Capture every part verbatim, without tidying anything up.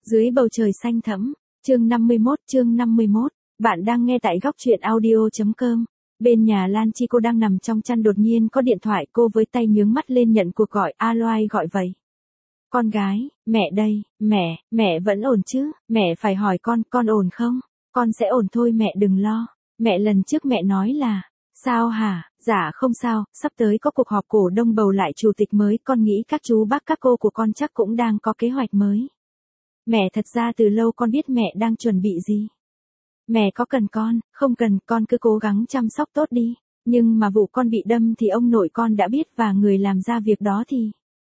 Dưới bầu trời xanh thẫm, chương năm mươi mốt, chương năm mươi mốt, bạn đang nghe tại góc truyện audio.com. Bên nhà Lan Chi cô đang nằm trong chăn đột nhiên có điện thoại, cô với tay nhướng mắt lên nhận cuộc gọi. Alo, ai gọi vậy? Con gái, mẹ đây, mẹ, mẹ vẫn ổn chứ, mẹ phải hỏi con, con ổn không? Con sẽ ổn thôi mẹ đừng lo. Mẹ lần trước mẹ nói là, sao hả? Dạ không sao, sắp tới có cuộc họp cổ đông bầu lại chủ tịch mới, con nghĩ các chú bác các cô của con chắc cũng đang có kế hoạch mới. Mẹ thật ra từ lâu con biết mẹ đang chuẩn bị gì. Mẹ có cần con, không cần, con cứ cố gắng chăm sóc tốt đi. Nhưng mà vụ con bị đâm thì ông nội con đã biết và người làm ra việc đó thì...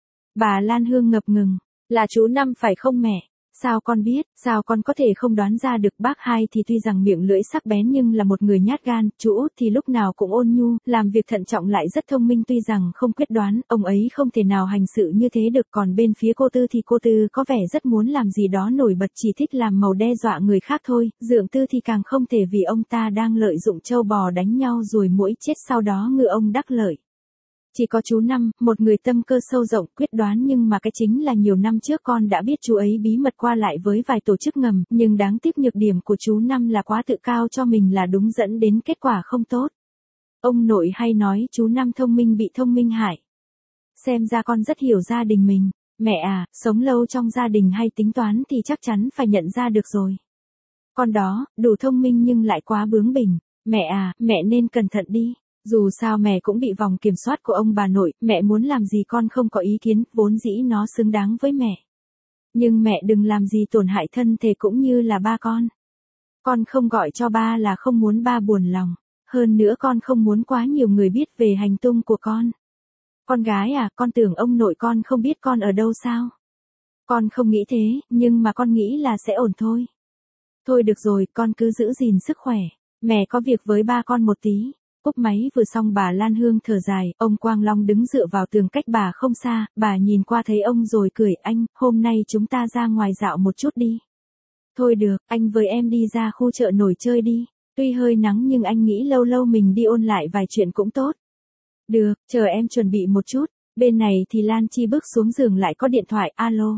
Bà Lan Hương ngập ngừng, là chú Năm phải không mẹ? Sao con biết, sao con có thể không đoán ra được? Bác Hai thì tuy rằng miệng lưỡi sắc bén nhưng là một người nhát gan, chú Út thì lúc nào cũng ôn nhu, làm việc thận trọng lại rất thông minh, tuy rằng không quyết đoán, ông ấy không thể nào hành sự như thế được. Còn bên phía cô Tư thì cô Tư có vẻ rất muốn làm gì đó nổi bật, chỉ thích làm màu đe dọa người khác thôi. Dượng Tư thì càng không thể, vì ông ta đang lợi dụng trâu bò đánh nhau rồi muỗi chết sau đó ngựa ông đắc lợi. Chỉ có chú Năm, một người tâm cơ sâu rộng, quyết đoán, nhưng mà cái chính là nhiều năm trước con đã biết chú ấy bí mật qua lại với vài tổ chức ngầm, nhưng đáng tiếc nhược điểm của chú Năm là quá tự cao cho mình là đúng, dẫn đến kết quả không tốt. Ông nội hay nói chú Năm thông minh bị thông minh hại. Xem ra con rất hiểu gia đình mình. Mẹ à, sống lâu trong gia đình hay tính toán thì chắc chắn phải nhận ra được rồi. Con đó, đủ thông minh nhưng lại quá bướng bỉnh. Mẹ à, mẹ nên cẩn thận đi. Dù sao mẹ cũng bị vòng kiểm soát của ông bà nội, mẹ muốn làm gì con không có ý kiến, vốn dĩ nó xứng đáng với mẹ. Nhưng mẹ đừng làm gì tổn hại thân thể cũng như là ba con. Con không gọi cho ba là không muốn ba buồn lòng. Hơn nữa con không muốn quá nhiều người biết về hành tung của con. Con gái à, con tưởng ông nội con không biết con ở đâu sao? Con không nghĩ thế, nhưng mà con nghĩ là sẽ ổn thôi. Thôi được rồi, con cứ giữ gìn sức khỏe. Mẹ có việc với ba con một tí. Cúp máy vừa xong bà Lan Hương thở dài, ông Quang Long đứng dựa vào tường cách bà không xa, bà nhìn qua thấy ông rồi cười, anh, hôm nay chúng ta ra ngoài dạo một chút đi. Thôi được, anh với em đi ra khu chợ nổi chơi đi, tuy hơi nắng nhưng anh nghĩ lâu lâu mình đi ôn lại vài chuyện cũng tốt. Được, chờ em chuẩn bị một chút, bên này thì Lan Chi bước xuống giường lại có điện thoại, alo.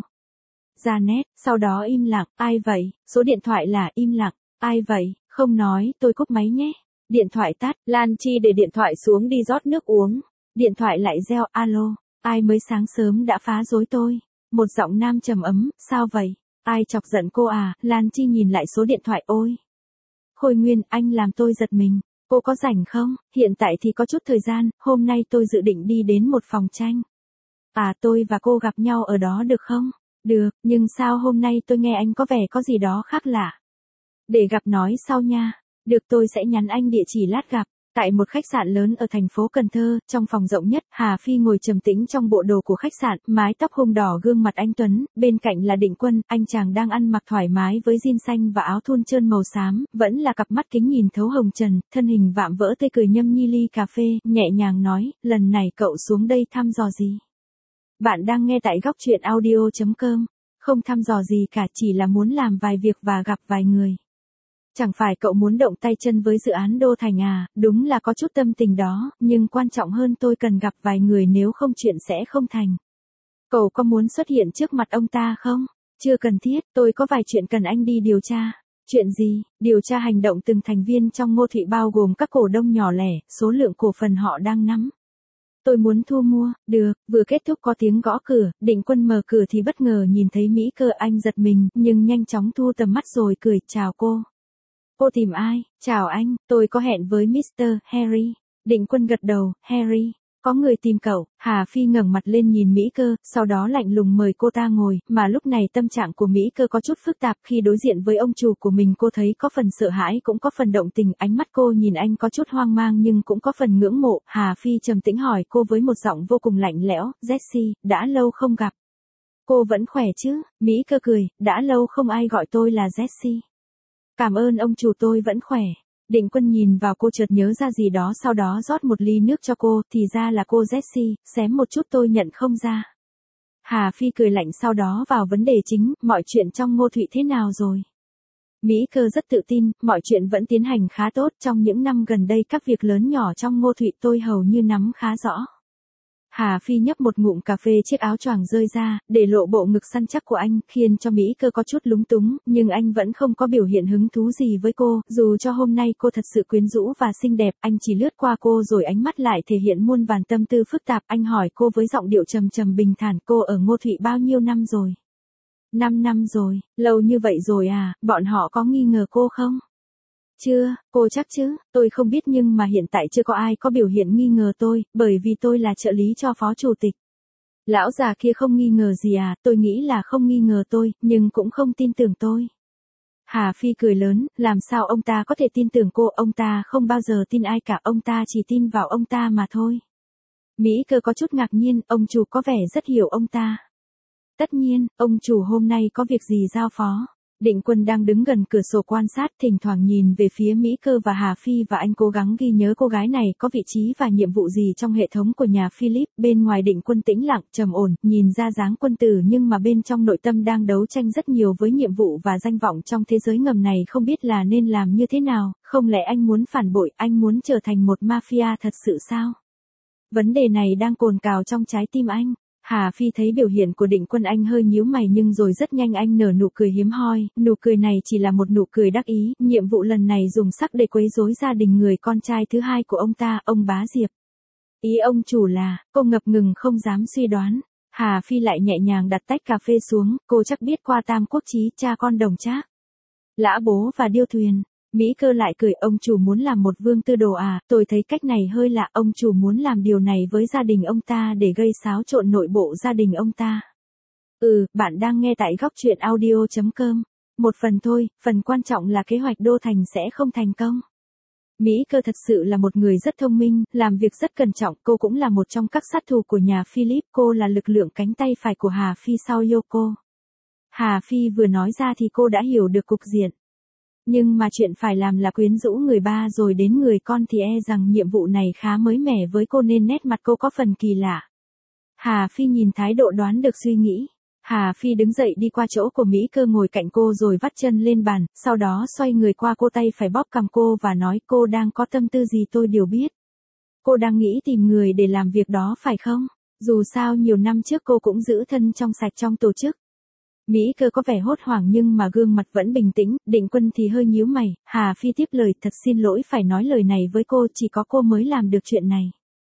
Janet, sau đó im lặng, ai vậy, số điện thoại là im lặng, ai vậy, không nói, tôi cúp máy nhé. Điện thoại tắt, Lan Chi để điện thoại xuống đi rót nước uống. Điện thoại lại reo, alo, ai mới sáng sớm đã phá rối tôi. Một giọng nam trầm ấm, sao vậy? Ai chọc giận cô à? Lan Chi nhìn lại số điện thoại, ôi. Khôi Nguyên, anh làm tôi giật mình. Cô có rảnh không? Hiện tại thì có chút thời gian, hôm nay tôi dự định đi đến một phòng tranh. À, tôi và cô gặp nhau ở đó được không? Được, nhưng sao hôm nay tôi nghe anh có vẻ có gì đó khác lạ. Để gặp nói sau nha. Được, tôi sẽ nhắn anh địa chỉ lát gặp. Tại một khách sạn lớn ở thành phố Cần Thơ, trong phòng rộng nhất, Hà Phi ngồi trầm tĩnh trong bộ đồ của khách sạn, mái tóc hung đỏ, gương mặt anh tuấn, bên cạnh là Định Quân, anh chàng đang ăn mặc thoải mái với jean xanh và áo thun trơn màu xám, vẫn là cặp mắt kính nhìn thấu hồng trần, thân hình vạm vỡ tươi cười nhâm nhi ly cà phê, nhẹ nhàng nói, lần này cậu xuống đây thăm dò gì? Bạn đang nghe tại góc truyện audio.com, không thăm dò gì cả, chỉ là muốn làm vài việc và gặp vài người. Chẳng phải cậu muốn động tay chân với dự án Đô Thành à, đúng là có chút tâm tình đó, nhưng quan trọng hơn tôi cần gặp vài người, nếu không chuyện sẽ không thành. Cậu có muốn xuất hiện trước mặt ông ta không? Chưa cần thiết, tôi có vài chuyện cần anh đi điều tra. Chuyện gì? Điều tra hành động từng thành viên trong Ngô Thụy bao gồm các cổ đông nhỏ lẻ, số lượng cổ phần họ đang nắm. Tôi muốn thu mua, được, vừa kết thúc có tiếng gõ cửa, Định Quân mở cửa thì bất ngờ nhìn thấy Mỹ Cơ, anh giật mình, nhưng nhanh chóng thu tầm mắt rồi cười, chào cô. Cô tìm ai? Chào anh, tôi có hẹn với mít tơ Harry. Định Quân gật đầu, Harry, có người tìm cậu. Hà Phi ngẩng mặt lên nhìn Mỹ Cơ, sau đó lạnh lùng mời cô ta ngồi, mà lúc này tâm trạng của Mỹ Cơ có chút phức tạp, khi đối diện với ông chủ của mình cô thấy có phần sợ hãi cũng có phần động tình, ánh mắt cô nhìn anh có chút hoang mang nhưng cũng có phần ngưỡng mộ. Hà Phi trầm tĩnh hỏi cô với một giọng vô cùng lạnh lẽo, Jessie, đã lâu không gặp. Cô vẫn khỏe chứ? Mỹ Cơ cười, đã lâu không ai gọi tôi là Jessie. Cảm ơn ông chủ, tôi vẫn khỏe. Định Quân nhìn vào cô chợt nhớ ra gì đó, sau đó rót một ly nước cho cô, thì ra là cô Jessie, xém một chút tôi nhận không ra. Hà Phi cười lạnh, sau đó vào vấn đề chính, mọi chuyện trong Ngô Thụy thế nào rồi? Mỹ Cơ rất tự tin, mọi chuyện vẫn tiến hành khá tốt, trong những năm gần đây các việc lớn nhỏ trong Ngô Thụy tôi hầu như nắm khá rõ. Hà Phi nhấp một ngụm cà phê, chiếc áo choàng rơi ra, để lộ bộ ngực săn chắc của anh, khiến cho Mỹ Cơ có chút lúng túng, nhưng anh vẫn không có biểu hiện hứng thú gì với cô, dù cho hôm nay cô thật sự quyến rũ và xinh đẹp, anh chỉ lướt qua cô rồi ánh mắt lại thể hiện muôn vàn tâm tư phức tạp. Anh hỏi cô với giọng điệu trầm trầm bình thản, cô ở Ngô Thụy bao nhiêu năm rồi? Năm năm rồi, lâu như vậy rồi à, bọn họ có nghi ngờ cô không? Chưa, cô chắc chứ, tôi không biết nhưng mà hiện tại chưa có ai có biểu hiện nghi ngờ tôi, bởi vì tôi là trợ lý cho phó chủ tịch. Lão già kia không nghi ngờ gì à, tôi nghĩ là không nghi ngờ tôi, nhưng cũng không tin tưởng tôi. Hà Phi cười lớn, làm sao ông ta có thể tin tưởng cô, ông ta không bao giờ tin ai cả, ông ta chỉ tin vào ông ta mà thôi. Mỹ Cơ có chút ngạc nhiên, ông chủ có vẻ rất hiểu ông ta. Tất nhiên, ông chủ hôm nay có việc gì giao phó. Định Quân đang đứng gần cửa sổ quan sát, thỉnh thoảng nhìn về phía Mỹ Cơ và Hà Phi, và anh cố gắng ghi nhớ cô gái này có vị trí và nhiệm vụ gì trong hệ thống của nhà Philip. Bên ngoài Định Quân tĩnh lặng, trầm ổn, nhìn ra dáng quân tử nhưng mà bên trong nội tâm đang đấu tranh rất nhiều với nhiệm vụ và danh vọng trong thế giới ngầm này, không biết là nên làm như thế nào. Không lẽ anh muốn phản bội, anh muốn trở thành một mafia thật sự sao? Vấn đề này đang cồn cào trong trái tim anh. Hà Phi thấy biểu hiện của Định Quân, anh hơi nhíu mày nhưng rồi rất nhanh anh nở nụ cười hiếm hoi, nụ cười này chỉ là một nụ cười đắc ý, nhiệm vụ lần này dùng sắc để quấy rối gia đình người con trai thứ hai của ông ta, ông Bá Diệp. Ý ông chủ là, cô ngập ngừng không dám suy đoán. Hà Phi lại nhẹ nhàng đặt tách cà phê xuống, cô chắc biết qua Tam Quốc Chí, cha con Đồng Trác, Lã Bố và Điêu Thuyền. Mỹ Cơ lại cười, ông chủ muốn làm một vương tư đồ à, tôi thấy cách này hơi lạ, ông chủ muốn làm điều này với gia đình ông ta để gây xáo trộn nội bộ gia đình ông ta. Ừ, bạn đang nghe tại góc truyện audio chấm com. Một phần thôi, phần quan trọng là kế hoạch Đô Thành sẽ không thành công. Mỹ Cơ thật sự là một người rất thông minh, làm việc rất cẩn trọng, cô cũng là một trong các sát thủ của nhà Philip, cô là lực lượng cánh tay phải của Hà Phi sau Yoko. Hà Phi vừa nói ra thì cô đã hiểu được cục diện. Nhưng mà chuyện phải làm là quyến rũ người ba rồi đến người con thì e rằng nhiệm vụ này khá mới mẻ với cô nên nét mặt cô có phần kỳ lạ. Hà Phi nhìn thái độ đoán được suy nghĩ. Hà Phi đứng dậy đi qua chỗ của Mỹ Cơ ngồi cạnh cô rồi vắt chân lên bàn, sau đó xoay người qua cô, tay phải bóp cằm cô và nói, cô đang có tâm tư gì tôi đều biết. Cô đang nghĩ tìm người để làm việc đó phải không? Dù sao nhiều năm trước cô cũng giữ thân trong sạch trong tổ chức. Mỹ Cơ có vẻ hốt hoảng nhưng mà gương mặt vẫn bình tĩnh, Định Quân thì hơi nhíu mày. Hà Phi tiếp lời, thật xin lỗi phải nói lời này với cô, chỉ có cô mới làm được chuyện này.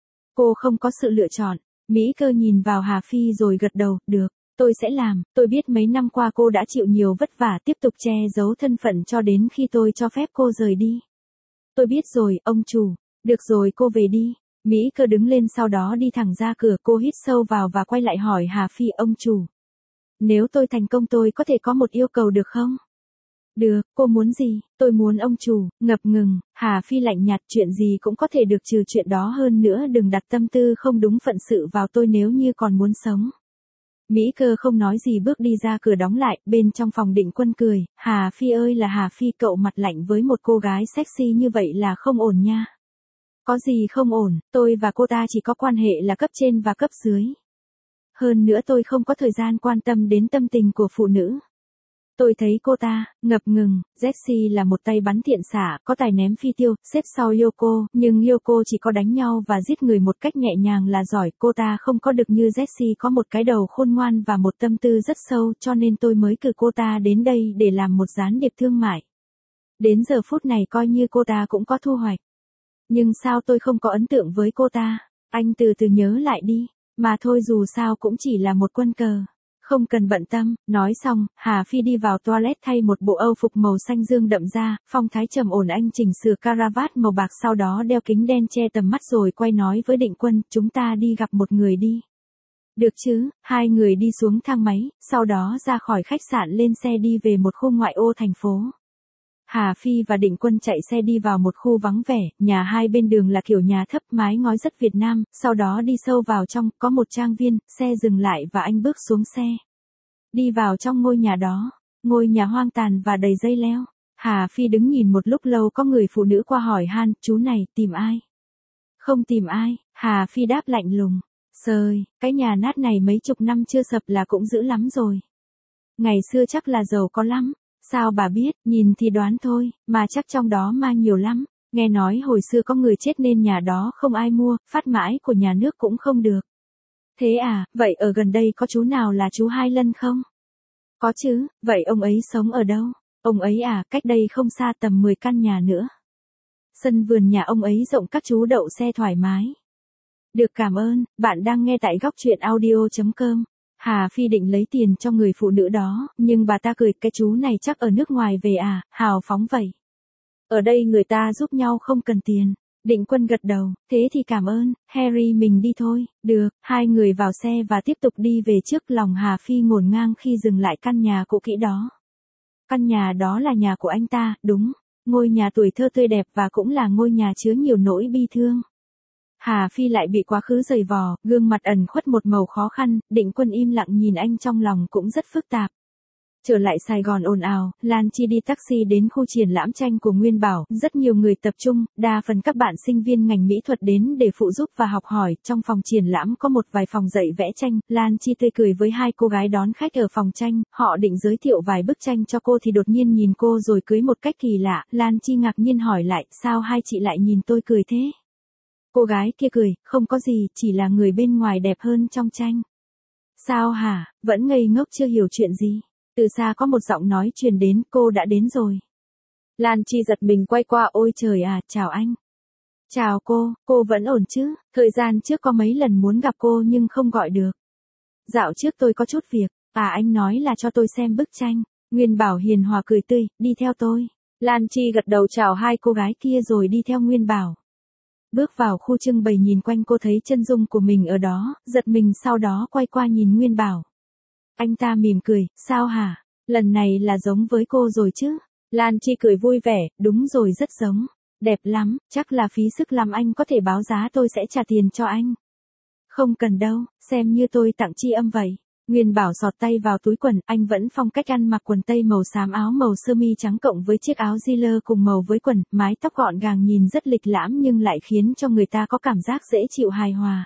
Cô không có sự lựa chọn. Mỹ Cơ nhìn vào Hà Phi rồi gật đầu, được, tôi sẽ làm, tôi biết mấy năm qua cô đã chịu nhiều vất vả, tiếp tục che giấu thân phận cho đến khi tôi cho phép cô rời đi. Tôi biết rồi, ông chủ, được rồi cô về đi. Mỹ Cơ đứng lên sau đó đi thẳng ra cửa, cô hít sâu vào và quay lại hỏi Hà Phi, ông chủ. Nếu tôi thành công tôi có thể có một yêu cầu được không? Được, cô muốn gì? Tôi muốn ông chủ, ngập ngừng, Hà Phi lạnh nhạt, chuyện gì cũng có thể được trừ chuyện đó, hơn nữa đừng đặt tâm tư không đúng phận sự vào tôi nếu như còn muốn sống. Mỹ Cơ không nói gì bước đi ra cửa đóng lại, bên trong phòng Định Quân cười, Hà Phi ơi là Hà Phi, cậu mặt lạnh với một cô gái sexy như vậy là không ổn nha. Có gì không ổn, tôi và cô ta chỉ có quan hệ là cấp trên và cấp dưới. Hơn nữa tôi không có thời gian quan tâm đến tâm tình của phụ nữ. Tôi thấy cô ta, ngập ngừng, Jessie là một tay bắn thiện xạ, có tài ném phi tiêu, xếp sau Yoko, nhưng Yoko chỉ có đánh nhau và giết người một cách nhẹ nhàng là giỏi, cô ta không có được như Jessie có một cái đầu khôn ngoan và một tâm tư rất sâu, cho nên tôi mới cử cô ta đến đây để làm một gián điệp thương mại. Đến giờ phút này coi như cô ta cũng có thu hoạch. Nhưng sao tôi không có ấn tượng với cô ta? Anh từ từ nhớ lại đi. Mà thôi, dù sao cũng chỉ là một quân cờ. Không cần bận tâm. Nói xong, Hà Phi đi vào toilet thay một bộ âu phục màu xanh dương đậm ra, phong thái trầm ổn, anh chỉnh sửa caravat màu bạc, sau đó đeo kính đen che tầm mắt rồi quay nói với Định Quân, chúng ta đi gặp một người đi. Được chứ, hai người đi xuống thang máy, sau đó ra khỏi khách sạn lên xe đi về một khu ngoại ô thành phố. Hà Phi và Định Quân chạy xe đi vào một khu vắng vẻ, nhà hai bên đường là kiểu nhà thấp mái ngói rất Việt Nam, sau đó đi sâu vào trong, có một trang viên, xe dừng lại và anh bước xuống xe. Đi vào trong ngôi nhà đó, ngôi nhà hoang tàn và đầy dây leo. Hà Phi đứng nhìn một lúc lâu, có người phụ nữ qua hỏi han, chú này, tìm ai? Không tìm ai, Hà Phi đáp lạnh lùng. Sời, cái nhà nát này mấy chục năm chưa sập là cũng dữ lắm rồi. Ngày xưa chắc là giàu có lắm. Sao bà biết, nhìn thì đoán thôi, mà chắc trong đó ma nhiều lắm. Nghe nói hồi xưa có người chết nên nhà đó không ai mua, phát mãi của nhà nước cũng không được. Thế à, vậy ở gần đây có chú nào là chú Hai Lân không? Có chứ, vậy ông ấy sống ở đâu? Ông ấy à, cách đây không xa tầm mười căn nhà nữa. Sân vườn nhà ông ấy rộng các chú đậu xe thoải mái. Được cảm ơn, bạn đang nghe tại góc truyện audio.com. Hà Phi định lấy tiền cho người phụ nữ đó, nhưng bà ta cười, cái chú này chắc ở nước ngoài về à, hào phóng vậy. Ở đây người ta giúp nhau không cần tiền. Định Quân gật đầu, thế thì cảm ơn, Harry mình đi thôi. Được, hai người vào xe và tiếp tục đi về trước. Lòng Hà Phi ngổn ngang khi dừng lại căn nhà cũ kỹ đó. Căn nhà đó là nhà của anh ta, đúng. Ngôi nhà tuổi thơ tươi đẹp và cũng là ngôi nhà chứa nhiều nỗi bi thương. Hà Phi lại bị quá khứ giày vò, gương mặt ẩn khuất một màu khó khăn. Định Quân im lặng nhìn anh, trong lòng cũng rất phức tạp. Trở lại Sài Gòn ồn ào, Lan Chi đi taxi đến khu triển lãm tranh của Nguyên Bảo, rất nhiều người tập trung, đa phần các bạn sinh viên ngành mỹ thuật đến để phụ giúp và học hỏi. Trong phòng triển lãm có một vài phòng dạy vẽ tranh, Lan Chi tươi cười với hai cô gái đón khách ở phòng tranh, họ định giới thiệu vài bức tranh cho cô thì đột nhiên nhìn cô rồi cười một cách kỳ lạ. Lan Chi ngạc nhiên hỏi lại, sao hai chị lại nhìn tôi cười thế? Cô gái kia cười, không có gì, chỉ là người bên ngoài đẹp hơn trong tranh. Sao hả, vẫn ngây ngốc chưa hiểu chuyện gì? Từ xa có một giọng nói truyền đến, cô đã đến rồi. Lan Chi giật mình quay qua, ôi trời à, chào anh. Chào cô, cô vẫn ổn chứ? Thời gian trước có mấy lần muốn gặp cô nhưng không gọi được. Dạo trước tôi có chút việc, à anh nói là cho tôi xem bức tranh. Nguyên Bảo hiền hòa cười tươi, đi theo tôi. Lan Chi gật đầu chào hai cô gái kia rồi đi theo Nguyên Bảo. Bước vào khu trưng bày nhìn quanh, cô thấy chân dung của mình ở đó, giật mình sau đó quay qua nhìn Nguyên Bảo. Anh ta mỉm cười, sao hả? Lần này là giống với cô rồi chứ? Lan Chi cười vui vẻ, đúng rồi, rất giống. Đẹp lắm, chắc là phí sức lắm, anh có thể báo giá tôi sẽ trả tiền cho anh. Không cần đâu, xem như tôi tặng tri âm vậy. Nguyên Bảo sọt tay vào túi quần, anh vẫn phong cách ăn mặc quần tây màu xám, áo màu sơ mi trắng cộng với chiếc áo Ziller cùng màu với quần, mái tóc gọn gàng nhìn rất lịch lãm nhưng lại khiến cho người ta có cảm giác dễ chịu hài hòa.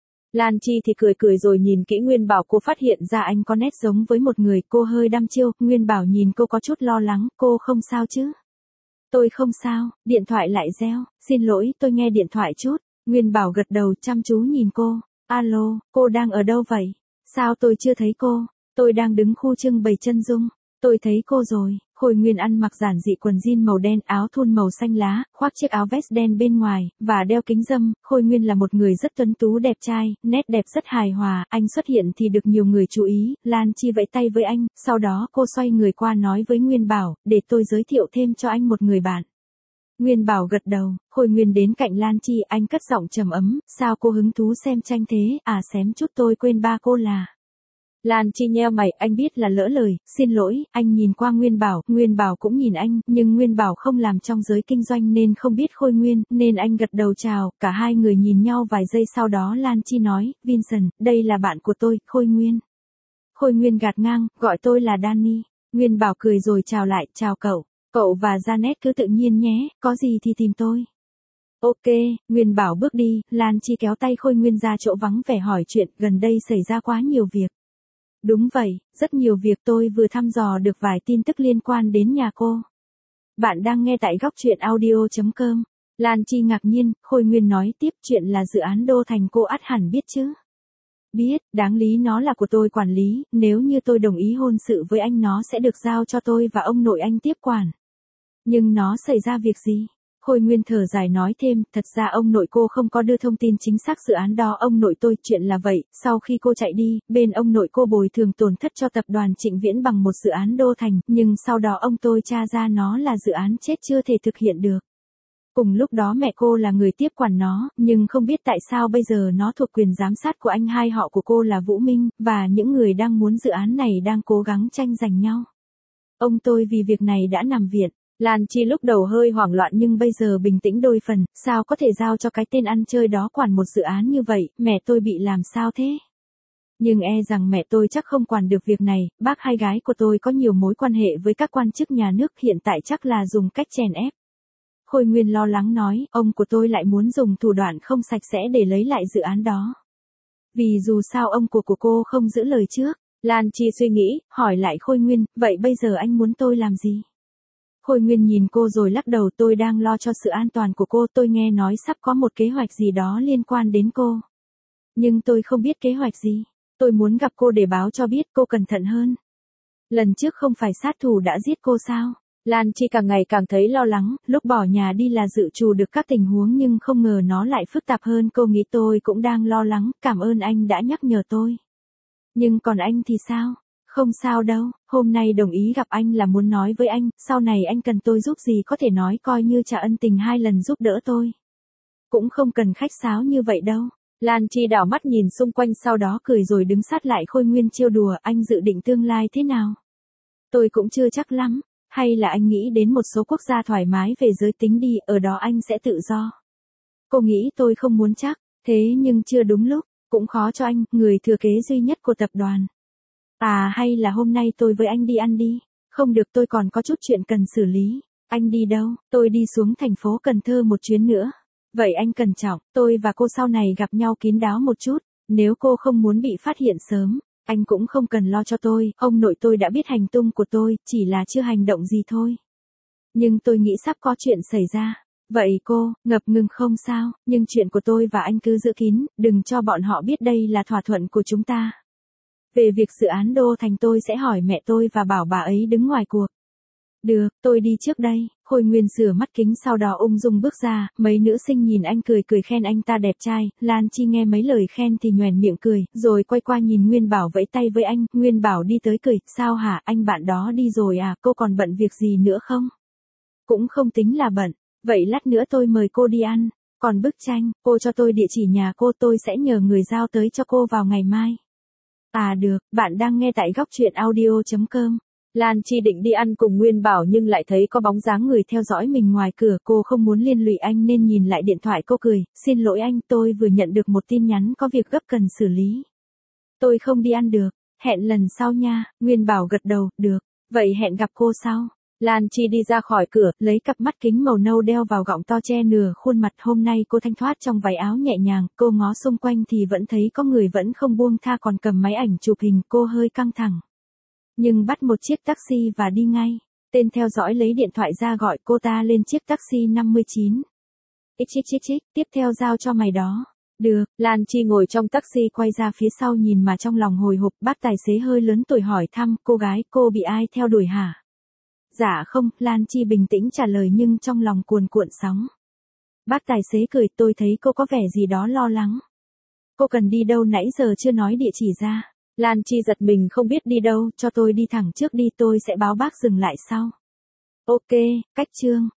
Lan Chi thì cười cười rồi nhìn kỹ Nguyên Bảo, cô phát hiện ra anh có nét giống với một người, cô hơi đăm chiêu. Nguyên Bảo nhìn cô có chút lo lắng, cô không sao chứ? Tôi không sao, điện thoại lại reo, xin lỗi, tôi nghe điện thoại chút. Nguyên Bảo gật đầu chăm chú nhìn cô, alo, cô đang ở đâu vậy? Sao tôi chưa thấy cô? Tôi đang đứng khu trưng bày chân dung. Tôi thấy cô rồi. Khôi Nguyên ăn mặc giản dị, quần jean màu đen, áo thun màu xanh lá, khoác chiếc áo vest đen bên ngoài, và đeo kính râm. Khôi Nguyên là một người rất tuấn tú đẹp trai, nét đẹp rất hài hòa, anh xuất hiện thì được nhiều người chú ý. Lan Chi vẫy tay với anh, sau đó cô xoay người qua nói với Nguyên Bảo, để tôi giới thiệu thêm cho anh một người bạn. Nguyên Bảo gật đầu, Khôi Nguyên đến cạnh Lan Chi, anh cất giọng trầm ấm, sao cô hứng thú xem tranh thế? À xém chút tôi quên ba cô là. Lan Chi nheo mày, anh biết là lỡ lời, xin lỗi. Anh nhìn qua Nguyên Bảo, Nguyên Bảo cũng nhìn anh, nhưng Nguyên Bảo không làm trong giới kinh doanh nên không biết Khôi Nguyên, nên anh gật đầu chào, cả hai người nhìn nhau vài giây sau đó Lan Chi nói, Vincent, đây là bạn của tôi, Khôi Nguyên. Khôi Nguyên gạt ngang, gọi tôi là Danny. Nguyên Bảo cười rồi chào lại, chào cậu, cậu và Janet cứ tự nhiên nhé, có gì thì tìm tôi. Ok, Nguyên Bảo bước đi, Lan Chi kéo tay Khôi Nguyên ra chỗ vắng vẻ hỏi chuyện, gần đây xảy ra quá nhiều việc. Đúng vậy, rất nhiều việc, tôi vừa thăm dò được vài tin tức liên quan đến nhà cô. Bạn đang nghe tại góc truyện audio.com. Lan Chi ngạc nhiên, Khôi Nguyên nói tiếp, chuyện là dự án Đô Thành cô ắt hẳn biết chứ. Biết, đáng lý nó là của tôi quản lý, nếu như tôi đồng ý hôn sự với anh nó sẽ được giao cho tôi và ông nội anh tiếp quản. Nhưng nó xảy ra việc gì? Khôi Nguyên thở dài nói thêm, thật ra ông nội cô không có đưa thông tin chính xác dự án đó. Ông nội tôi, chuyện là vậy, sau khi cô chạy đi, bên ông nội cô bồi thường tổn thất cho tập đoàn Trịnh Viễn bằng một dự án Đô Thành, nhưng sau đó ông tôi tra ra nó là dự án chết chưa thể thực hiện được. Cùng lúc đó mẹ cô là người tiếp quản nó, nhưng không biết tại sao bây giờ nó thuộc quyền giám sát của anh hai họ của cô là Vũ Minh, và những người đang muốn dự án này đang cố gắng tranh giành nhau. Ông tôi vì việc này đã nằm viện. Lan Chi lúc đầu hơi hoảng loạn nhưng bây giờ bình tĩnh đôi phần, sao có thể giao cho cái tên ăn chơi đó quản một dự án như vậy, mẹ tôi bị làm sao thế? Nhưng e rằng mẹ tôi chắc không quản được việc này, bác hai gái của tôi có nhiều mối quan hệ với các quan chức nhà nước, hiện tại chắc là dùng cách chèn ép. Khôi Nguyên lo lắng nói, ông của tôi lại muốn dùng thủ đoạn không sạch sẽ để lấy lại dự án đó. Vì dù sao ông của của cô không giữ lời trước. Lan Chi suy nghĩ, hỏi lại Khôi Nguyên, vậy bây giờ anh muốn tôi làm gì? Khôi Nguyên nhìn cô rồi lắc đầu, tôi đang lo cho sự an toàn của cô, tôi nghe nói sắp có một kế hoạch gì đó liên quan đến cô. Nhưng tôi không biết kế hoạch gì. Tôi muốn gặp cô để báo cho biết cô cẩn thận hơn. Lần trước không phải sát thủ đã giết cô sao? Lan Chi càng ngày càng thấy lo lắng, lúc bỏ nhà đi là dự trù được các tình huống nhưng không ngờ nó lại phức tạp hơn. Cô nghĩ tôi cũng đang lo lắng, cảm ơn anh đã nhắc nhở tôi. Nhưng còn anh thì sao? Không sao đâu, hôm nay đồng ý gặp anh là muốn nói với anh, sau này anh cần tôi giúp gì có thể nói coi như trả ân tình hai lần giúp đỡ tôi. Cũng không cần khách sáo như vậy đâu. Lan Chi đảo mắt nhìn xung quanh sau đó cười rồi đứng sát lại Khôi Nguyên trêu đùa, anh dự định tương lai thế nào? Tôi cũng chưa chắc lắm, hay là anh nghĩ đến một số quốc gia thoải mái về giới tính đi, ở đó anh sẽ tự do. Cô nghĩ tôi không muốn chắc, thế nhưng chưa đúng lúc, cũng khó cho anh, người thừa kế duy nhất của tập đoàn. À hay là hôm nay tôi với anh đi ăn đi, không được tôi còn có chút chuyện cần xử lý. Anh đi đâu? Tôi đi xuống thành phố Cần Thơ một chuyến nữa. Vậy anh cẩn trọng, tôi và cô sau này gặp nhau kín đáo một chút, nếu cô không muốn bị phát hiện sớm, anh cũng không cần lo cho tôi, ông nội tôi đã biết hành tung của tôi, chỉ là chưa hành động gì thôi. Nhưng tôi nghĩ sắp có chuyện xảy ra. Vậy cô, ngập ngừng không sao, nhưng chuyện của tôi và anh cứ giữ kín, đừng cho bọn họ biết đây là thỏa thuận của chúng ta. Về việc dự án Đô Thành tôi sẽ hỏi mẹ tôi và bảo bà ấy đứng ngoài cuộc. Được, tôi đi trước đây. Khôi Nguyên rửa mắt kính sau đó ung dung bước ra, mấy nữ sinh nhìn anh cười cười khen anh ta đẹp trai, Lan Chi nghe mấy lời khen thì nhoẻn miệng cười, rồi quay qua nhìn Nguyên Bảo vẫy tay với anh, Nguyên Bảo đi tới cười, sao hả, anh bạn đó đi rồi à, cô còn bận việc gì nữa không? Cũng không tính là bận, vậy lát nữa tôi mời cô đi ăn, còn bức tranh, cô cho tôi địa chỉ nhà cô tôi sẽ nhờ người giao tới cho cô vào ngày mai. À được, bạn đang nghe tại góc truyện audio chấm com. Lan Chi định đi ăn cùng Nguyên Bảo nhưng lại thấy có bóng dáng người theo dõi mình ngoài cửa, cô không muốn liên lụy anh nên nhìn lại điện thoại cô cười, xin lỗi anh, tôi vừa nhận được một tin nhắn có việc gấp cần xử lý. Tôi không đi ăn được, hẹn lần sau nha, Nguyên Bảo gật đầu, được, vậy hẹn gặp cô sau. Lan Chi đi ra khỏi cửa, lấy cặp mắt kính màu nâu đeo vào gọng to che nửa khuôn mặt, hôm nay cô thanh thoát trong váy áo nhẹ nhàng, cô ngó xung quanh thì vẫn thấy có người vẫn không buông tha còn cầm máy ảnh chụp hình, cô hơi căng thẳng. Nhưng bắt một chiếc taxi và đi ngay. Tên theo dõi lấy điện thoại ra gọi cô ta lên chiếc taxi năm mươi chín. Ích chích chích chích, tiếp theo giao cho mày đó. Được, Lan Chi ngồi trong taxi quay ra phía sau nhìn mà trong lòng hồi hộp, bác tài xế hơi lớn tuổi hỏi thăm, cô gái, cô bị ai theo đuổi hả? Dạ không, Lan Chi bình tĩnh trả lời nhưng trong lòng cuồn cuộn sóng. Bác tài xế cười, tôi thấy cô có vẻ gì đó lo lắng. Cô cần đi đâu nãy giờ chưa nói địa chỉ ra. Lan Chi giật mình không biết đi đâu, cho tôi đi thẳng trước đi tôi sẽ báo bác dừng lại sau. Ok, cách chương.